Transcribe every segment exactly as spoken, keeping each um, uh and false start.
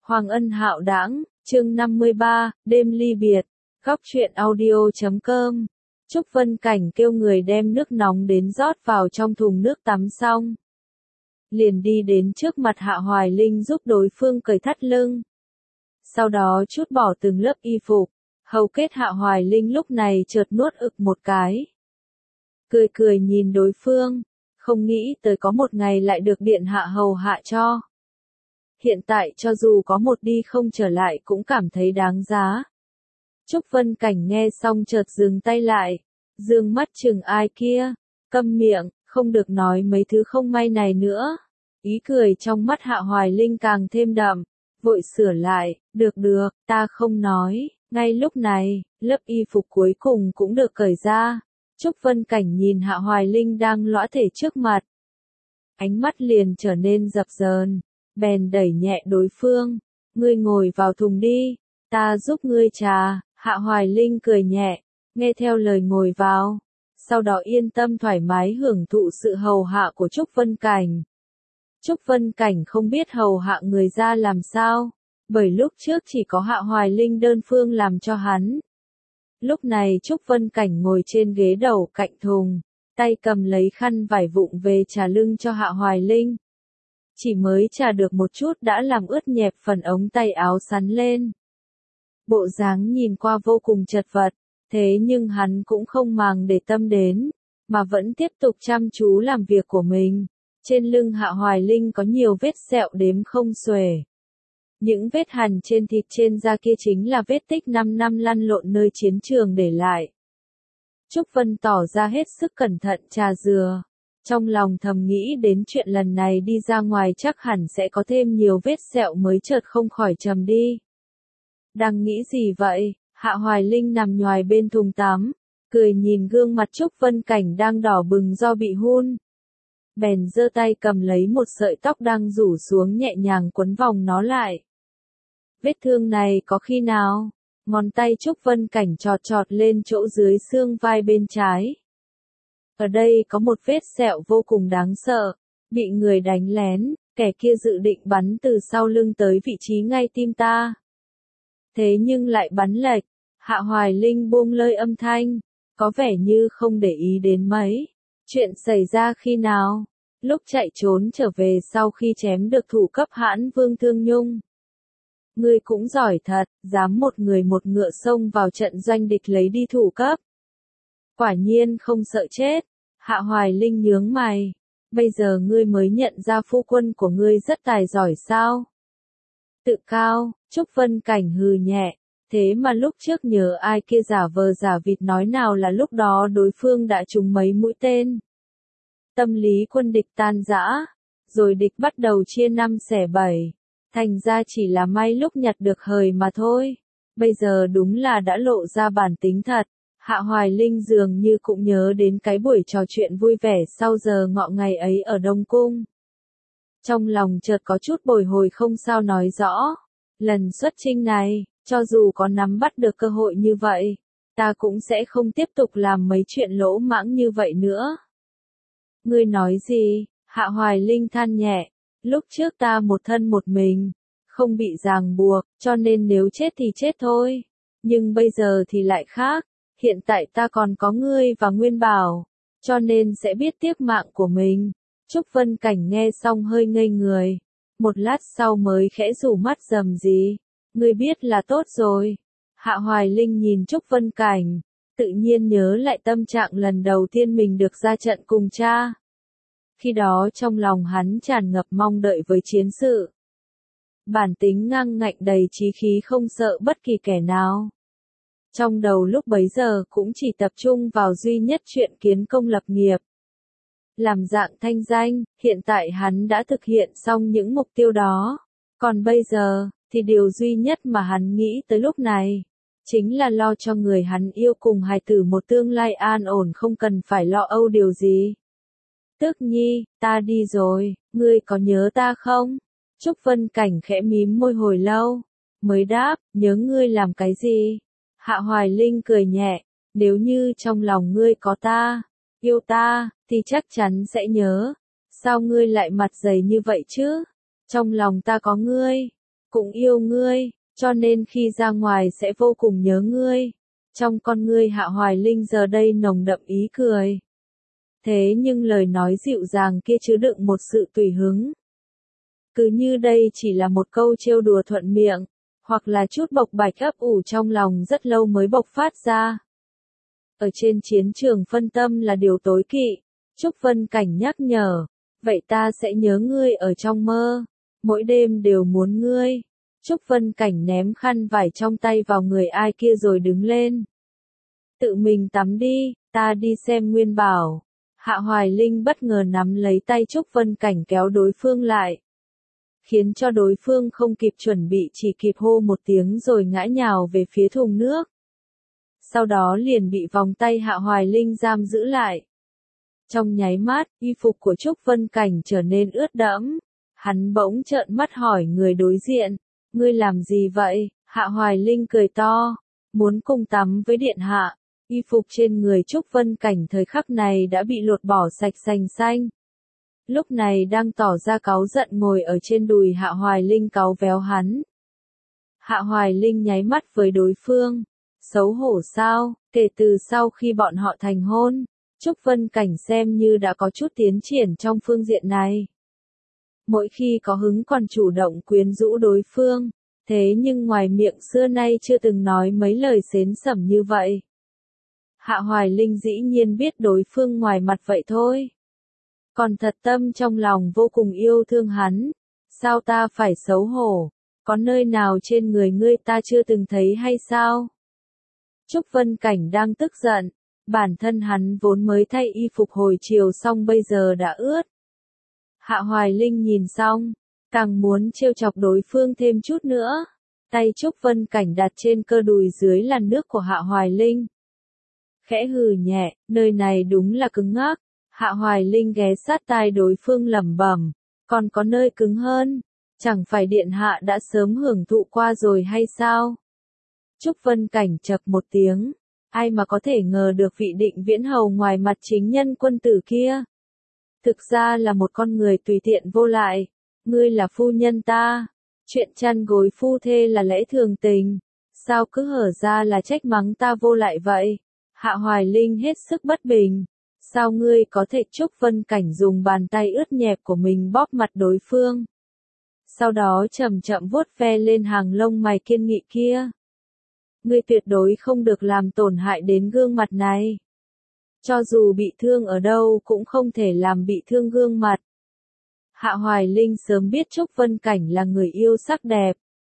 Hoàng Ân Hạo Đãng, chương năm mươi ba, đêm ly biệt, góc truyện audio chấm com. Trúc Vân Cảnh kêu người đem nước nóng đến rót vào trong thùng nước tắm xong. Liền đi đến trước mặt Hạ Hoài Linh giúp đối phương cởi thắt lưng. Sau đó trút bỏ từng lớp y phục, hầu kết Hạ Hoài Linh lúc này chợt nuốt ực một cái. Cười cười nhìn đối phương, không nghĩ tới có một ngày lại được điện hạ hầu hạ cho. Hiện tại cho dù có một đi không trở lại cũng cảm thấy đáng giá. Trúc Vân Cảnh nghe xong chợt dừng tay lại, dương mắt chừng ai kia, câm miệng, không được nói mấy thứ không may này nữa. Ý cười trong mắt Hạ Hoài Linh càng thêm đậm, vội sửa lại, được được, ta không nói. Ngay lúc này, lớp y phục cuối cùng cũng được cởi ra. Trúc Vân Cảnh nhìn Hạ Hoài Linh đang lõa thể trước mặt. Ánh mắt liền trở nên dập dờn, bèn đẩy nhẹ đối phương. Ngươi ngồi vào thùng đi, ta giúp ngươi trà. Hạ Hoài Linh cười nhẹ, nghe theo lời ngồi vào. Sau đó yên tâm thoải mái hưởng thụ sự hầu hạ của Trúc Vân Cảnh. Trúc Vân Cảnh không biết hầu hạ người ra làm sao, bởi lúc trước chỉ có Hạ Hoài Linh đơn phương làm cho hắn. Lúc này Trúc Vân Cảnh ngồi trên ghế đầu cạnh thùng, tay cầm lấy khăn vải vụng về trà lưng cho Hạ Hoài Linh. Chỉ mới trà được một chút đã làm ướt nhẹp phần ống tay áo sắn lên. Bộ dáng nhìn qua vô cùng chật vật, thế nhưng hắn cũng không màng để tâm đến, mà vẫn tiếp tục chăm chú làm việc của mình. Trên lưng Hạ Hoài Linh có nhiều vết sẹo đếm không xuể. Những vết hằn trên thịt trên da kia chính là vết tích năm năm lăn lộn nơi chiến trường để lại. Trúc Vân tỏ ra hết sức cẩn thận trà dừa. Trong lòng thầm nghĩ đến chuyện lần này đi ra ngoài chắc hẳn sẽ có thêm nhiều vết sẹo mới chợt không khỏi trầm đi. Đang nghĩ gì vậy? Hạ Hoài Linh nằm nhoài bên thùng tắm, cười nhìn gương mặt Trúc Vân Cảnh đang đỏ bừng do bị hun. Bèn giơ tay cầm lấy một sợi tóc đang rủ xuống nhẹ nhàng quấn vòng nó lại. Vết thương này có khi nào? Ngón tay Trúc Vân Cảnh chọt chọt lên chỗ dưới xương vai bên trái. Ở đây có một vết sẹo vô cùng đáng sợ, bị người đánh lén, kẻ kia dự định bắn từ sau lưng tới vị trí ngay tim ta. Thế nhưng lại bắn lệch. Hạ Hoài Linh buông lơi âm thanh, có vẻ như không để ý đến mấy. Chuyện xảy ra khi nào? Lúc chạy trốn trở về sau khi chém được thủ cấp hãn Vương Thương Nhung. Ngươi cũng giỏi thật, dám một người một ngựa xông vào trận doanh địch lấy đi thủ cấp. Quả nhiên không sợ chết. Hạ Hoài Linh nhướng mày. Bây giờ ngươi mới nhận ra phu quân của ngươi rất tài giỏi sao? Tự cao, Trúc Vân Cảnh hừ nhẹ. Thế mà lúc trước nhớ ai kia giả vờ giả vịt nói nào là lúc đó đối phương đã trúng mấy mũi tên. Tâm lý quân địch tan rã, rồi địch bắt đầu chia năm xẻ bảy. Thành ra chỉ là may lúc nhặt được hời mà thôi. Bây giờ đúng là đã lộ ra bản tính thật. Hạ Hoài Linh dường như cũng nhớ đến cái buổi trò chuyện vui vẻ sau giờ ngọ ngày ấy ở Đông Cung. Trong lòng chợt có chút bồi hồi không sao nói rõ. Lần xuất chinh này, cho dù có nắm bắt được cơ hội như vậy, ta cũng sẽ không tiếp tục làm mấy chuyện lỗ mãng như vậy nữa. Ngươi nói gì? Hạ Hoài Linh than nhẹ. Lúc trước ta một thân một mình, không bị ràng buộc, cho nên nếu chết thì chết thôi. Nhưng bây giờ thì lại khác, hiện tại ta còn có ngươi và Nguyên Bảo, cho nên sẽ biết tiếc mạng của mình. Trúc Vân Cảnh nghe xong hơi ngây người, một lát sau mới khẽ rủ mắt rầm gì. Ngươi biết là tốt rồi. Hạ Hoài Linh nhìn Trúc Vân Cảnh, tự nhiên nhớ lại tâm trạng lần đầu tiên mình được ra trận cùng cha. Khi đó trong lòng hắn tràn ngập mong đợi với chiến sự. Bản tính ngang ngạnh đầy chí khí không sợ bất kỳ kẻ nào. Trong đầu lúc bấy giờ cũng chỉ tập trung vào duy nhất chuyện kiến công lập nghiệp. Làm dạng thanh danh, hiện tại hắn đã thực hiện xong những mục tiêu đó. Còn bây giờ, thì điều duy nhất mà hắn nghĩ tới lúc này, chính là lo cho người hắn yêu cùng hài tử một tương lai an ổn không cần phải lo âu điều gì. Tước Nhi, ta đi rồi, ngươi có nhớ ta không? Trúc Vân Cảnh khẽ mím môi hồi lâu, mới đáp, nhớ ngươi làm cái gì? Hạ Hoài Linh cười nhẹ, nếu như trong lòng ngươi có ta, yêu ta, thì chắc chắn sẽ nhớ. Sao ngươi lại mặt dày như vậy chứ? Trong lòng ta có ngươi, cũng yêu ngươi, cho nên khi ra ngoài sẽ vô cùng nhớ ngươi. Trong con ngươi Hạ Hoài Linh giờ đây nồng đậm ý cười. Thế nhưng lời nói dịu dàng kia chứa đựng một sự tùy hứng. Cứ như đây chỉ là một câu trêu đùa thuận miệng, hoặc là chút bộc bạch ấp ủ trong lòng rất lâu mới bộc phát ra. Ở trên chiến trường phân tâm là điều tối kỵ, Trúc Vân Cảnh nhắc nhở, vậy ta sẽ nhớ ngươi ở trong mơ, mỗi đêm đều muốn ngươi. Trúc Vân Cảnh ném khăn vải trong tay vào người ai kia rồi đứng lên. Tự mình tắm đi, ta đi xem Nguyên Bảo. Hạ Hoài Linh bất ngờ nắm lấy tay Trúc Vân Cảnh kéo đối phương lại, khiến cho đối phương không kịp chuẩn bị chỉ kịp hô một tiếng rồi ngã nhào về phía thùng nước. Sau đó liền bị vòng tay Hạ Hoài Linh giam giữ lại. Trong nháy mắt, y phục của Trúc Vân Cảnh trở nên ướt đẫm. Hắn bỗng trợn mắt hỏi người đối diện, ngươi làm gì vậy? Hạ Hoài Linh cười to, muốn cùng tắm với điện hạ. Y phục trên người Trúc Vân Cảnh thời khắc này đã bị lột bỏ sạch sành xanh. Lúc này đang tỏ ra cáu giận ngồi ở trên đùi Hạ Hoài Linh cáu véo hắn. Hạ Hoài Linh nháy mắt với đối phương. Xấu hổ sao, kể từ sau khi bọn họ thành hôn, Trúc Vân Cảnh xem như đã có chút tiến triển trong phương diện này. Mỗi khi có hứng còn chủ động quyến rũ đối phương, thế nhưng ngoài miệng xưa nay chưa từng nói mấy lời xến xẩm như vậy. Hạ Hoài Linh dĩ nhiên biết đối phương ngoài mặt vậy thôi. Còn thật tâm trong lòng vô cùng yêu thương hắn. Sao ta phải xấu hổ? Có nơi nào trên người ngươi ta chưa từng thấy hay sao? Trúc Vân Cảnh đang tức giận. Bản thân hắn vốn mới thay y phục hồi chiều xong bây giờ đã ướt. Hạ Hoài Linh nhìn xong, càng muốn trêu chọc đối phương thêm chút nữa. Tay Trúc Vân Cảnh đặt trên cơ đùi dưới làn nước của Hạ Hoài Linh. Khẽ hừ nhẹ, nơi này đúng là cứng ngắc. Hạ Hoài Linh ghé sát tai đối phương lẩm bẩm, còn có nơi cứng hơn, chẳng phải điện hạ đã sớm hưởng thụ qua rồi hay sao? Trúc Vân Cảnh chậc một tiếng, ai mà có thể ngờ được vị Định Viễn Hầu ngoài mặt chính nhân quân tử kia. Thực ra là một con người tùy tiện vô lại, ngươi là phu nhân ta, chuyện chăn gối phu thê là lẽ thường tình, sao cứ hở ra là trách mắng ta vô lại vậy? Hạ Hoài Linh hết sức bất bình. Sao ngươi có thể? Trúc Vân Cảnh dùng bàn tay ướt nhẹp của mình bóp mặt đối phương. Sau đó chậm chậm vuốt ve lên hàng lông mày kiên nghị kia. Ngươi tuyệt đối không được làm tổn hại đến gương mặt này. Cho dù bị thương ở đâu cũng không thể làm bị thương gương mặt. Hạ Hoài Linh sớm biết Trúc Vân Cảnh là người yêu sắc đẹp.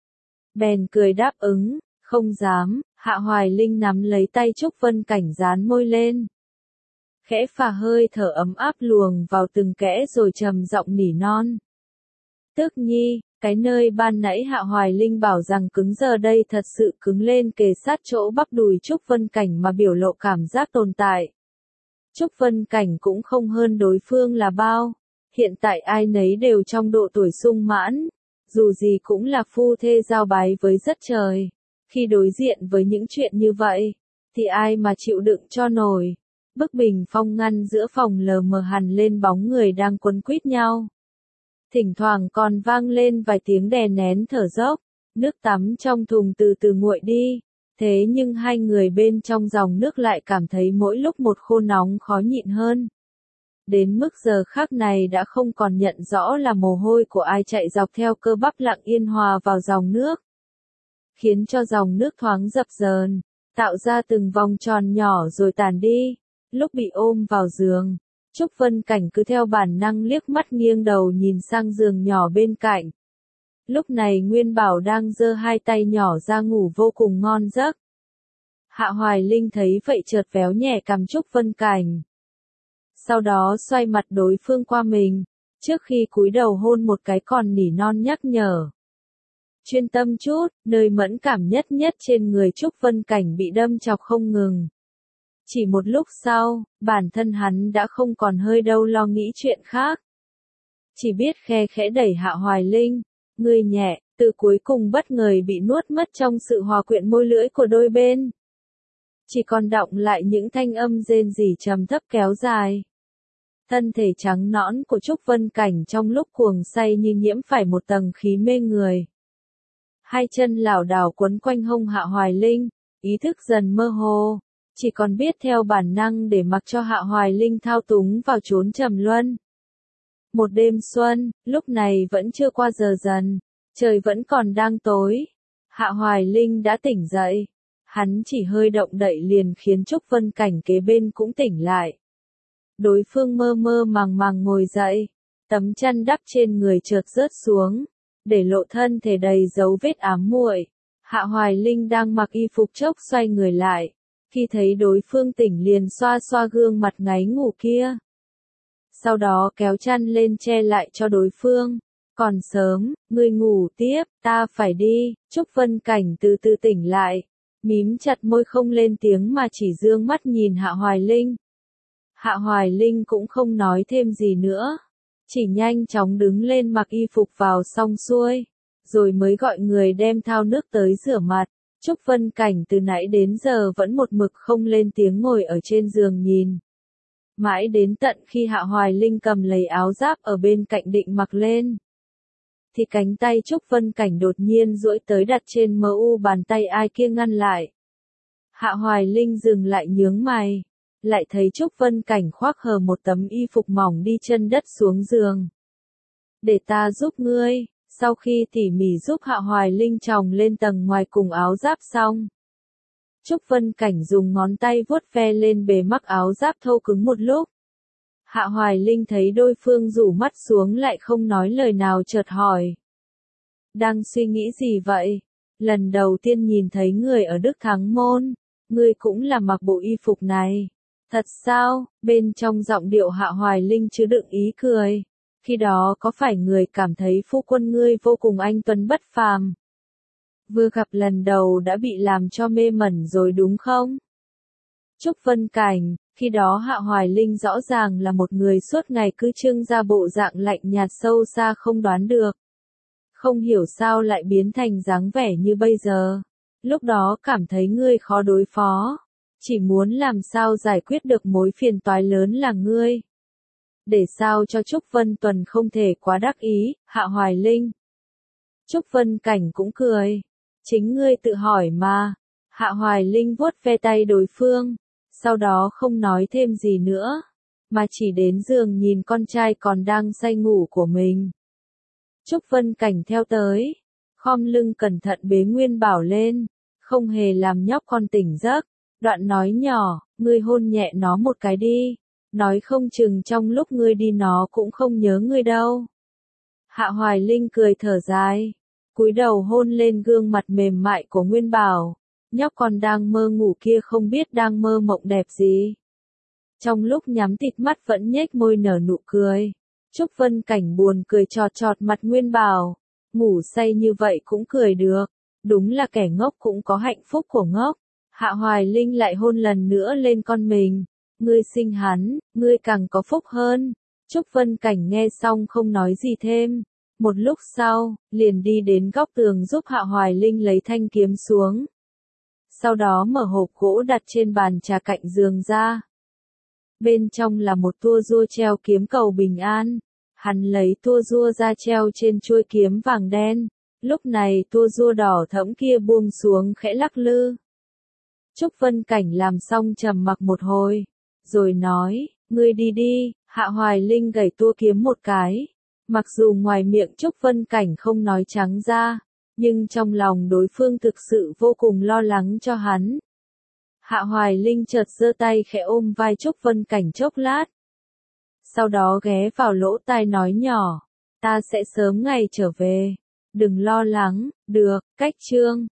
Bèn cười đáp ứng, không dám. Hạ Hoài Linh nắm lấy tay Trúc Vân Cảnh dán môi lên. Khẽ phả hơi thở ấm áp luồng vào từng kẽ rồi trầm giọng nỉ non. Tước nhi, cái nơi ban nãy Hạ Hoài Linh bảo rằng cứng giờ đây thật sự cứng lên kề sát chỗ bắp đùi Trúc Vân Cảnh mà biểu lộ cảm giác tồn tại. Trúc Vân Cảnh cũng không hơn đối phương là bao. Hiện tại ai nấy đều trong độ tuổi sung mãn. Dù gì cũng là phu thê giao bái với rất trời. Khi đối diện với những chuyện như vậy, thì ai mà chịu đựng cho nổi. Bức bình phong ngăn giữa phòng lờ mờ hằn lên bóng người đang quấn quýt nhau. Thỉnh thoảng còn vang lên vài tiếng đè nén thở dốc, nước tắm trong thùng từ từ nguội đi. Thế nhưng hai người bên trong dòng nước lại cảm thấy mỗi lúc một khô nóng khó nhịn hơn. Đến mức giờ khắc này đã không còn nhận rõ là mồ hôi của ai chạy dọc theo cơ bắp lặng yên hòa vào dòng nước. Khiến cho dòng nước thoáng dập dờn, tạo ra từng vòng tròn nhỏ rồi tàn đi. Lúc bị ôm vào giường, Trúc Vân Cảnh cứ theo bản năng liếc mắt nghiêng đầu nhìn sang giường nhỏ bên cạnh. Lúc này Nguyên Bảo đang giơ hai tay nhỏ ra ngủ vô cùng ngon giấc. Hạ Hoài Linh thấy vậy chợt véo nhẹ cằm Trúc Vân Cảnh. Sau đó xoay mặt đối phương qua mình, trước khi cúi đầu hôn một cái còn nỉ non nhắc nhở. Chuyên tâm chút, nơi mẫn cảm nhất nhất trên người Trúc Vân Cảnh bị đâm chọc không ngừng. Chỉ một lúc sau, bản thân hắn đã không còn hơi đâu lo nghĩ chuyện khác. Chỉ biết khe khẽ đẩy Hạ Hoài Linh, người nhẹ, từ cuối cùng bất ngờ bị nuốt mất trong sự hòa quyện môi lưỡi của đôi bên. Chỉ còn đọng lại những thanh âm rên rỉ trầm thấp kéo dài. Thân thể trắng nõn của Trúc Vân Cảnh trong lúc cuồng say như nhiễm phải một tầng khí mê người. Hai chân lảo đảo quấn quanh hông Hạ Hoài Linh, ý thức dần mơ hồ, chỉ còn biết theo bản năng để mặc cho Hạ Hoài Linh thao túng vào chốn trầm luân. Một đêm xuân, lúc này vẫn chưa qua giờ dần, trời vẫn còn đang tối. Hạ Hoài Linh đã tỉnh dậy, hắn chỉ hơi động đậy liền khiến Trúc Vân Cảnh kế bên cũng tỉnh lại. Đối phương mơ mơ màng màng ngồi dậy, tấm chăn đắp trên người chợt rớt xuống, để lộ thân thể đầy dấu vết ám muội. Hạ Hoài Linh đang mặc y phục chốc xoay người lại, khi thấy đối phương tỉnh liền xoa xoa gương mặt ngáy ngủ kia. Sau đó kéo chăn lên che lại cho đối phương. Còn sớm, ngươi ngủ tiếp, ta phải đi. Trúc Vân Cảnh từ từ tỉnh lại, mím chặt môi không lên tiếng mà chỉ dương mắt nhìn Hạ Hoài Linh. Hạ Hoài Linh cũng không nói thêm gì nữa, chỉ nhanh chóng đứng lên mặc y phục vào xong xuôi, rồi mới gọi người đem thao nước tới rửa mặt. Trúc Vân Cảnh từ nãy đến giờ vẫn một mực không lên tiếng ngồi ở trên giường nhìn. Mãi đến tận khi Hạ Hoài Linh cầm lấy áo giáp ở bên cạnh định mặc lên, thì cánh tay Trúc Vân Cảnh đột nhiên duỗi tới đặt trên mờ u bàn tay ai kia ngăn lại. Hạ Hoài Linh dừng lại nhướng mày, lại thấy Trúc Vân Cảnh khoác hờ một tấm y phục mỏng đi chân đất xuống giường. Để ta giúp ngươi. Sau khi tỉ mỉ giúp Hạ Hoài Linh chồng lên tầng ngoài cùng áo giáp xong, Trúc Vân Cảnh dùng ngón tay vuốt ve lên bề mắc áo giáp thô cứng một lúc. Hạ Hoài Linh thấy đối phương rủ mắt xuống lại không nói lời nào chợt hỏi. Đang suy nghĩ gì vậy? Lần đầu tiên nhìn thấy người ở Đức Thắng Môn, ngươi cũng là mặc bộ y phục này. Thật sao? Bên trong giọng điệu Hạ Hoài Linh chứa đựng ý cười. Khi đó có phải người cảm thấy phu quân ngươi vô cùng anh tuấn bất phàm? Vừa gặp lần đầu đã bị làm cho mê mẩn rồi đúng không? Trúc Vân Cảnh, khi đó Hạ Hoài Linh rõ ràng là một người suốt ngày cứ trưng ra bộ dạng lạnh nhạt sâu xa không đoán được. Không hiểu sao lại biến thành dáng vẻ như bây giờ. Lúc đó cảm thấy ngươi khó đối phó. Chỉ muốn làm sao giải quyết được mối phiền toái lớn là ngươi. Để sao cho Trúc Vân Tuần không thể quá đắc ý, Hạ Hoài Linh. Trúc Vân Cảnh cũng cười. Chính ngươi tự hỏi mà. Hạ Hoài Linh vuốt ve tay đối phương, sau đó không nói thêm gì nữa, mà chỉ đến giường nhìn con trai còn đang say ngủ của mình. Trúc Vân Cảnh theo tới, khom lưng cẩn thận bế Nguyên Bảo lên, không hề làm nhóc con tỉnh giấc, đoạn nói nhỏ, ngươi hôn nhẹ nó một cái đi. Nói không chừng trong lúc ngươi đi nó cũng không nhớ ngươi đâu. Hạ Hoài Linh cười thở dài, cúi đầu hôn lên gương mặt mềm mại của Nguyên Bảo. Nhóc còn đang mơ ngủ kia không biết đang mơ mộng đẹp gì. Trong lúc nhắm tịt mắt vẫn nhếch môi nở nụ cười. Trúc Vân Cảnh buồn cười chọt chọt mặt Nguyên Bảo. Ngủ say như vậy cũng cười được. Đúng là kẻ ngốc cũng có hạnh phúc của ngốc. Hạ Hoài Linh lại hôn lần nữa lên con mình. Ngươi sinh hắn, ngươi càng có phúc hơn. Trúc Vân Cảnh nghe xong không nói gì thêm. Một lúc sau, liền đi đến góc tường giúp Hạ Hoài Linh lấy thanh kiếm xuống. Sau đó mở hộp gỗ đặt trên bàn trà cạnh giường ra. Bên trong là một tua rua treo kiếm cầu bình an. Hắn lấy tua rua ra treo trên chuôi kiếm vàng đen. Lúc này tua rua đỏ thẫm kia buông xuống khẽ lắc lư. Trúc Vân Cảnh làm xong trầm mặc một hồi, rồi nói, ngươi đi đi. Hạ Hoài Linh gảy tua kiếm một cái. Mặc dù ngoài miệng Trúc Vân Cảnh không nói trắng ra, nhưng trong lòng đối phương thực sự vô cùng lo lắng cho hắn. Hạ Hoài Linh chợt giơ tay khẽ ôm vai Trúc Vân Cảnh chốc lát. Sau đó ghé vào lỗ tai nói nhỏ, ta sẽ sớm ngày trở về. Đừng lo lắng, được, cách chương.